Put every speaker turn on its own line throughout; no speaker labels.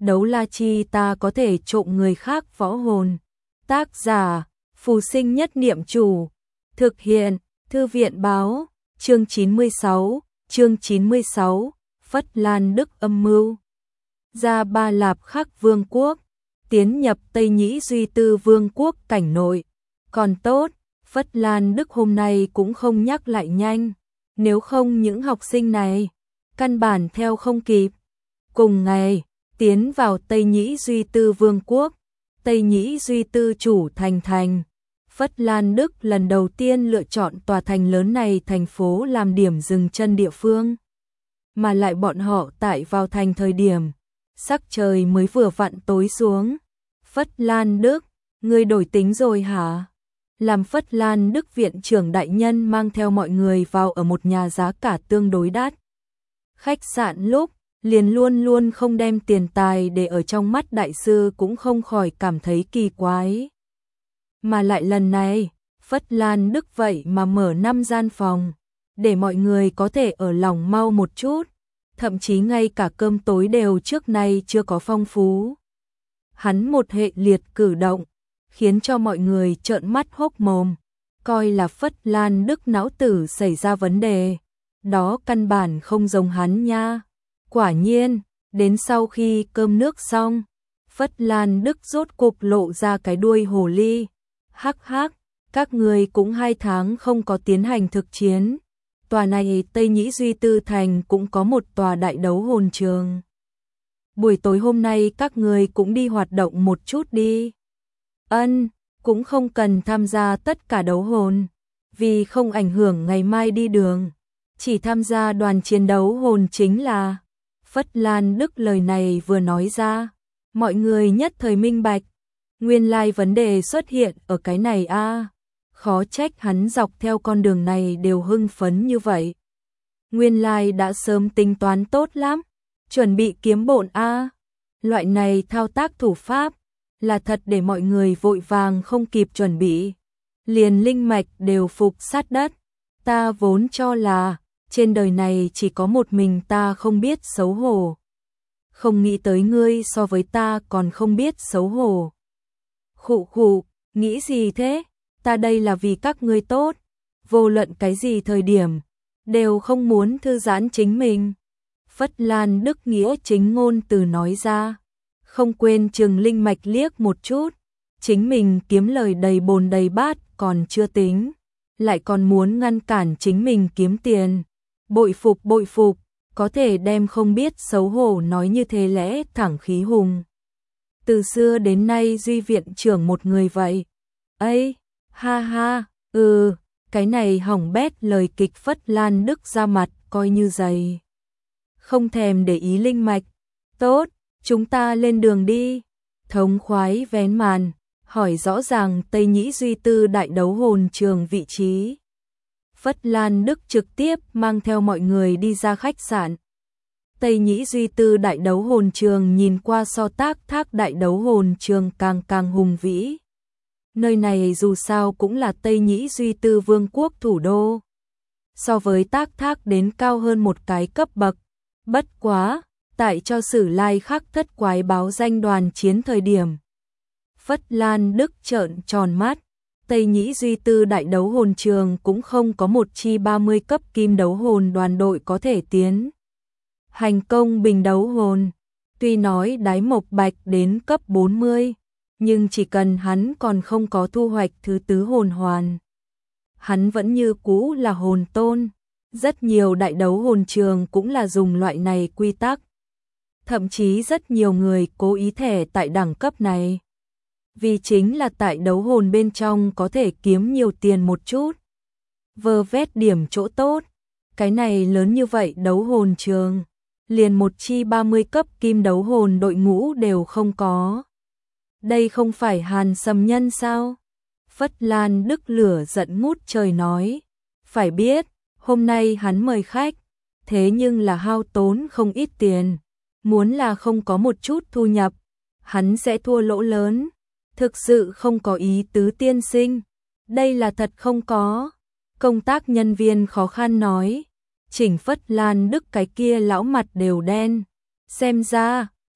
đấu la chi ta có thể trộm người khác võ hồn. Tác giả, Phù Sinh Nhất Niệm Chủ. Thực hiện, Thư viện báo, chương 96, Phất Lan Đức âm mưu. Ra Ba Lạp Khắc Vương quốc, tiến nhập Tây Nhĩ Duy Tư Vương quốc cảnh nội. Còn tốt, Phất Lan Đức hôm nay cũng không nhắc lại nhanh, nếu không những học sinh này căn bản theo không kịp. Cùng ngày, tiến vào Tây Nhĩ Duy Tư Vương quốc, Tây Nhĩ Duy Tư chủ thành. Phất Lan Đức lần đầu tiên lựa chọn tòa thành lớn này thành phố làm điểm dừng chân địa phương. Mà lại bọn họ tại vào thành thời điểm sắc trời mới vừa vặn tối xuống. Phất Lan Đức, ngươi đổi tính rồi hả? Làm Phất Lan Đức viện trưởng đại nhân mang theo mọi người vào ở một nhà giá cả tương đối đắt khách sạn lúc, liền luôn luôn không đem tiền tài để ở trong mắt đại sư cũng không khỏi cảm thấy kỳ quái. Mà lại lần này, Phất Lan Đức vậy mà mở 5 gian phòng, để mọi người có thể ở lòng mau một chút, thậm chí ngay cả cơm tối đều trước nay chưa có phong phú. Hắn một hệ liệt cử động, khiến cho mọi người trợn mắt hốc mồm, coi là Phất Lan Đức não tử xảy ra vấn đề, đó căn bản không giống hắn nha. Quả nhiên, đến sau khi cơm nước xong, Phất Lan Đức rốt cục lộ ra cái đuôi hồ ly. Hắc hắc, các người cũng 2 tháng không có tiến hành thực chiến. Tòa này Tây Nhĩ Duy Tư Thành cũng có một tòa đại đấu hồn trường. Buổi tối hôm nay các người cũng đi hoạt động một chút đi. Ân, cũng không cần tham gia tất cả đấu hồn, vì không ảnh hưởng ngày mai đi đường. Chỉ tham gia đoàn chiến đấu hồn chính là. Phất Lan Đức lời này vừa nói ra, mọi người nhất thời minh bạch. Nguyên lai vấn đề xuất hiện ở cái này a, khó trách hắn dọc theo con đường này đều hưng phấn như vậy. Nguyên lai đã sớm tính toán tốt lắm, chuẩn bị kiếm bộn a. Loại này thao tác thủ pháp là thật để mọi người vội vàng không kịp chuẩn bị, liền linh mạch đều phục sát đất. Ta vốn cho là trên đời này chỉ có một mình ta không biết xấu hổ, không nghĩ tới ngươi so với ta còn không biết xấu hổ. Khụ khụ, nghĩ gì thế? Ta đây là vì các ngươi tốt, vô luận cái gì thời điểm đều không muốn thư giãn chính mình. Phất Lan Đức nghĩa chính ngôn từ nói ra, không quên chừng linh mạch liếc một chút, chính mình kiếm lời đầy bồn đầy bát còn chưa tính, lại còn muốn ngăn cản chính mình kiếm tiền. Bội phục, có thể đem không biết xấu hổ nói như thế lẽ thẳng khí hùng. Từ xưa đến nay Duy viện trưởng một người vậy. Ây, ha ha, cái này hỏng bét lời kịch. Phất Lan Đức ra mặt coi như dày. Không thèm để ý linh mạch. Tốt, chúng ta lên đường đi. Thống khoái vén màn, hỏi rõ ràng Tây Nhĩ Duy Tư đại đấu hồn trường vị trí. Phất Lan Đức trực tiếp mang theo mọi người đi ra khách sạn. Tây Nhĩ Duy Tư đại đấu hồn trường nhìn qua so Tác Thác đại đấu hồn trường càng hùng vĩ. Nơi này dù sao cũng là Tây Nhĩ Duy Tư Vương quốc thủ đô. So với Tác Thác đến cao hơn một cái cấp bậc. Bất quá, tại cho Sử Lai Khắc thất quái báo danh đoàn chiến thời điểm. Phất Lan Đức trợn tròn mắt. Tây Nhĩ Duy Tư đại đấu hồn trường cũng không có một chi 30 cấp kim đấu hồn đoàn đội có thể tiến hành công bình đấu hồn. Tuy nói Đái Mộc Bạch đến cấp 40, nhưng chỉ cần hắn còn không có thu hoạch thứ tứ hồn hoàn, hắn vẫn như cũ là hồn tôn. Rất nhiều đại đấu hồn trường cũng là dùng loại này quy tắc. Thậm chí rất nhiều người cố ý thẻ tại đẳng cấp này, vì chính là tại đấu hồn bên trong có thể kiếm nhiều tiền một chút, vơ vét điểm chỗ tốt. Cái này lớn như vậy đấu hồn trường, liền một chi 30 cấp kim đấu hồn đội ngũ đều không có. Đây không phải Hàn Sầm Nhân sao? Phất Lan Đức lửa giận ngút trời nói. Phải biết, hôm nay hắn mời khách, thế nhưng là hao tốn không ít tiền. Muốn là không có một chút thu nhập, hắn sẽ thua lỗ lớn. Thực sự không có ý tứ tiên sinh. Đây là thật không có. Công tác nhân viên khó khăn nói. Chỉnh Phất Lan Đức cái kia lão mặt đều đen. Xem ra,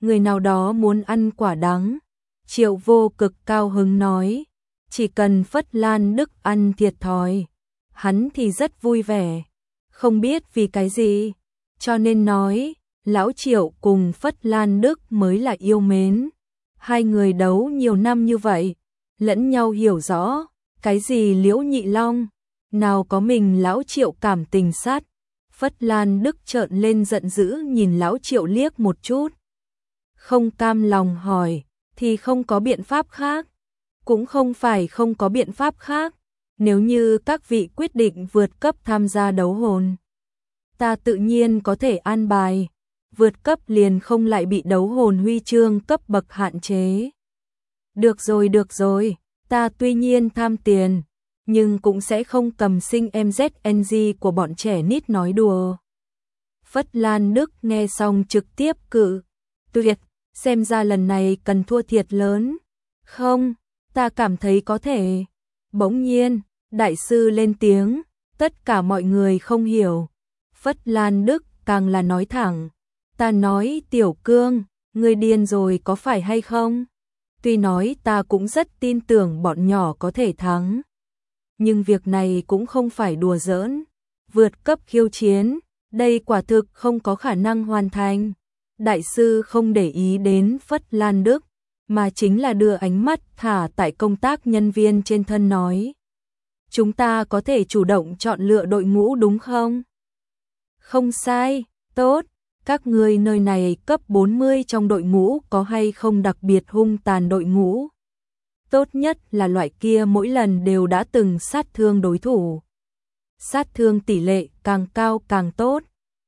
người nào đó muốn ăn quả đắng. Triệu Vô Cực cao hứng nói, chỉ cần Phất Lan Đức ăn thiệt thòi, hắn thì rất vui vẻ, không biết vì cái gì, cho nên nói, lão Triệu cùng Phất Lan Đức mới là yêu mến. Hai người đấu nhiều năm như vậy, lẫn nhau hiểu rõ, cái gì Liễu Nhị Long, nào có mình lão Triệu cảm tình sát. Phất Lan Đức trợn lên giận dữ nhìn lão Triệu liếc một chút. Không cam lòng hỏi, thì không có biện pháp khác. Cũng không phải không có biện pháp khác, nếu như các vị quyết định vượt cấp tham gia đấu hồn, ta tự nhiên có thể an bài, vượt cấp liền không lại bị đấu hồn huy chương cấp bậc hạn chế. Được rồi, ta tuy nhiên tham tiền, nhưng cũng sẽ không cầm sinh MZNG của bọn trẻ nít nói đùa. Phất Lan Đức nghe xong trực tiếp cự tuyệt, xem ra lần này cần thua thiệt lớn. Không, ta cảm thấy có thể. Bỗng nhiên, đại sư lên tiếng, tất cả mọi người không hiểu. Phất Lan Đức càng là nói thẳng, ta nói Tiểu Cương, ngươi điên rồi có phải hay không? Tuy nói ta cũng rất tin tưởng bọn nhỏ có thể thắng, nhưng việc này cũng không phải đùa giỡn. Vượt cấp khiêu chiến, đây quả thực không có khả năng hoàn thành. Đại sư không để ý đến Phất Lan Đức, mà chính là đưa ánh mắt thả tại công tác nhân viên trên thân nói. Chúng ta có thể chủ động chọn lựa đội ngũ đúng không? Không sai, tốt. Các ngươi nơi này cấp 40 trong đội ngũ có hay không đặc biệt hung tàn đội ngũ? Tốt nhất là loại kia mỗi lần đều đã từng sát thương đối thủ. Sát thương tỷ lệ càng cao càng tốt.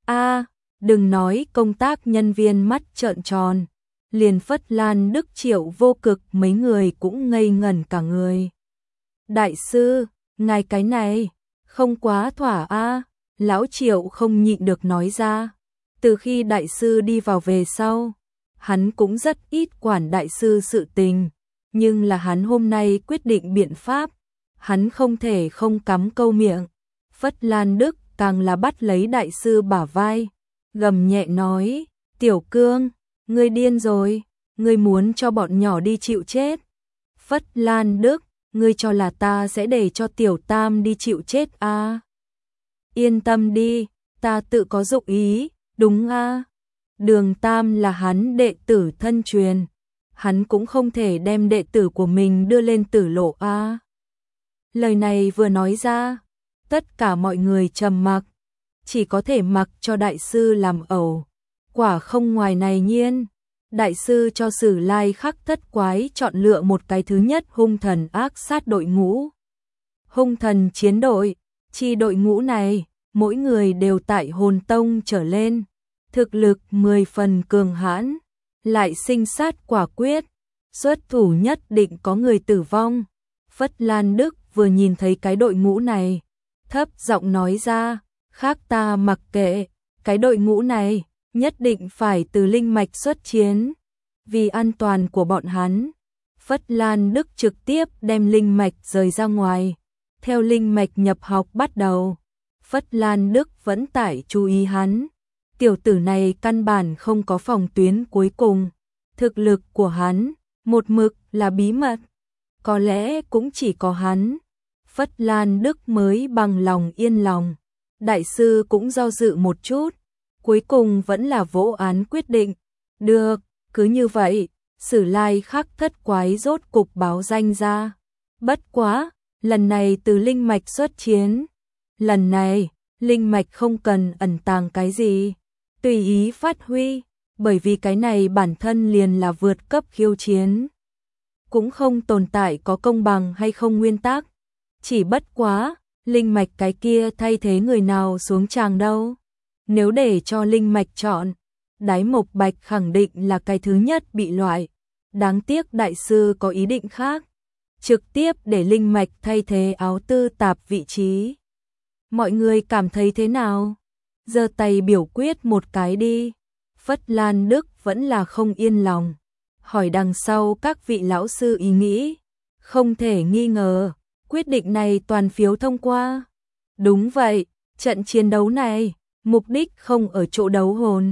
Đừng nói công tác nhân viên mắt trợn tròn. Liền Phất Lan Đức Triệu Vô Cực mấy người cũng ngây ngẩn cả người. Đại sư, ngài cái này, không quá thỏa a. Lão Triệu không nhịn được nói ra. Từ khi đại sư đi vào về sau, hắn cũng rất ít quản đại sư sự tình, nhưng là hắn hôm nay quyết định biện pháp, hắn không thể không cắm câu miệng. Phất Lan Đức càng là bắt lấy đại sư bả vai, gầm nhẹ nói, Tiểu Cương, ngươi điên rồi, ngươi muốn cho bọn nhỏ đi chịu chết. Phất Lan Đức, ngươi cho là ta sẽ để cho Tiểu Tam đi chịu chết à? Yên tâm đi, ta tự có dụng ý. Đúng a, Đường Tam là hắn đệ tử thân truyền, hắn cũng không thể đem đệ tử của mình đưa lên tử lộ a. Lời này vừa nói ra, tất cả mọi người trầm mặc, chỉ có thể mặc cho đại sư làm ẩu. Quả không ngoài này nhiên, đại sư cho Sử Lai Khắc Thất Quái chọn lựa một cái thứ nhất hung thần ác sát đội ngũ. Hung thần chiến đội, chi đội ngũ này, mỗi người đều tại hồn tông trở lên, thực lực 10 phần cường hãn, lại sinh sát quả quyết, xuất thủ nhất định có người tử vong. Phất Lan Đức vừa nhìn thấy cái đội ngũ này, thấp giọng nói ra, khác ta mặc kệ, cái đội ngũ này nhất định phải từ linh mạch xuất chiến, vì an toàn của bọn hắn. Phất Lan Đức trực tiếp đem linh mạch rời ra ngoài, theo linh mạch nhập học bắt đầu. Phất Lan Đức vẫn tải chú ý hắn. Tiểu tử này căn bản không có phòng tuyến cuối cùng. Thực lực của hắn, một mực là bí mật. Có lẽ cũng chỉ có hắn. Phất Lan Đức mới bằng lòng yên lòng. Đại sư cũng do dự một chút. Cuối cùng vẫn là vỗ án quyết định. Được, cứ như vậy, Sử Lai Khắc Thất Quái rốt cục báo danh ra. Bất quá, lần này từ linh mạch xuất chiến. Lần này, linh mạch không cần ẩn tàng cái gì, tùy ý phát huy, bởi vì cái này bản thân liền là vượt cấp khiêu chiến. Cũng không tồn tại có công bằng hay không nguyên tắc, chỉ bất quá, linh mạch cái kia thay thế người nào xuống tràng đâu. Nếu để cho linh mạch chọn, Đái Mộc Bạch khẳng định là cái thứ nhất bị loại. Đáng tiếc đại sư có ý định khác, trực tiếp để linh mạch thay thế Áo Tư Tạp vị trí. Mọi người cảm thấy thế nào? Giơ tay biểu quyết một cái đi. Phất Lan Đức vẫn là không yên lòng, hỏi đằng sau các vị lão sư ý nghĩ. Không thể nghi ngờ, quyết định này toàn phiếu thông qua. Đúng vậy, trận chiến đấu này, mục đích không ở chỗ đấu hồn,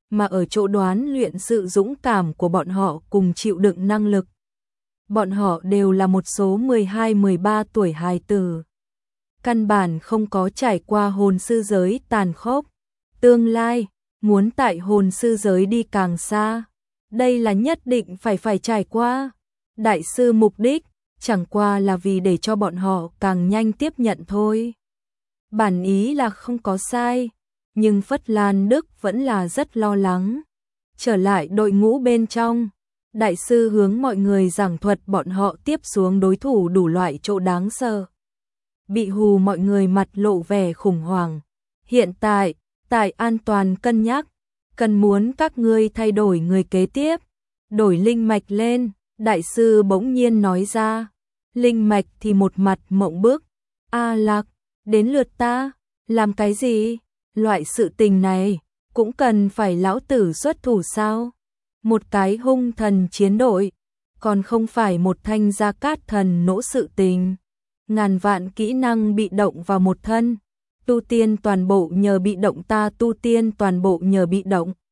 mà ở chỗ đoán luyện sự dũng cảm của bọn họ cùng chịu đựng năng lực. Bọn họ đều là một số 12-13 tuổi hài tử. Căn bản không có trải qua hồn sư giới tàn khốc. Tương lai, muốn tại hồn sư giới đi càng xa. Đây là nhất định phải trải qua. Đại sư mục đích, chẳng qua là vì để cho bọn họ càng nhanh tiếp nhận thôi. Bản ý là không có sai, nhưng Phất Lan Đức vẫn là rất lo lắng. Trở lại đội ngũ bên trong, đại sư hướng mọi người giảng thuật bọn họ tiếp xuống đối thủ đủ loại chỗ đáng sợ. Bị hù mọi người mặt lộ vẻ khủng hoảng. Hiện tại, tại an toàn cân nhắc, cần muốn các ngươi thay đổi người kế tiếp, đổi linh mạch lên, đại sư bỗng nhiên nói ra. Linh mạch thì một mặt mộng bức. A Lạc, đến lượt ta, làm cái gì? Loại sự tình này, cũng cần phải lão tử xuất thủ sao? Một cái hung thần chiến đội, còn không phải một thanh gia cát thần nỗ sự tình. Ngàn vạn kỹ năng bị động vào một thân, tu tiên toàn bộ nhờ bị động ta tu tiên toàn bộ nhờ bị động.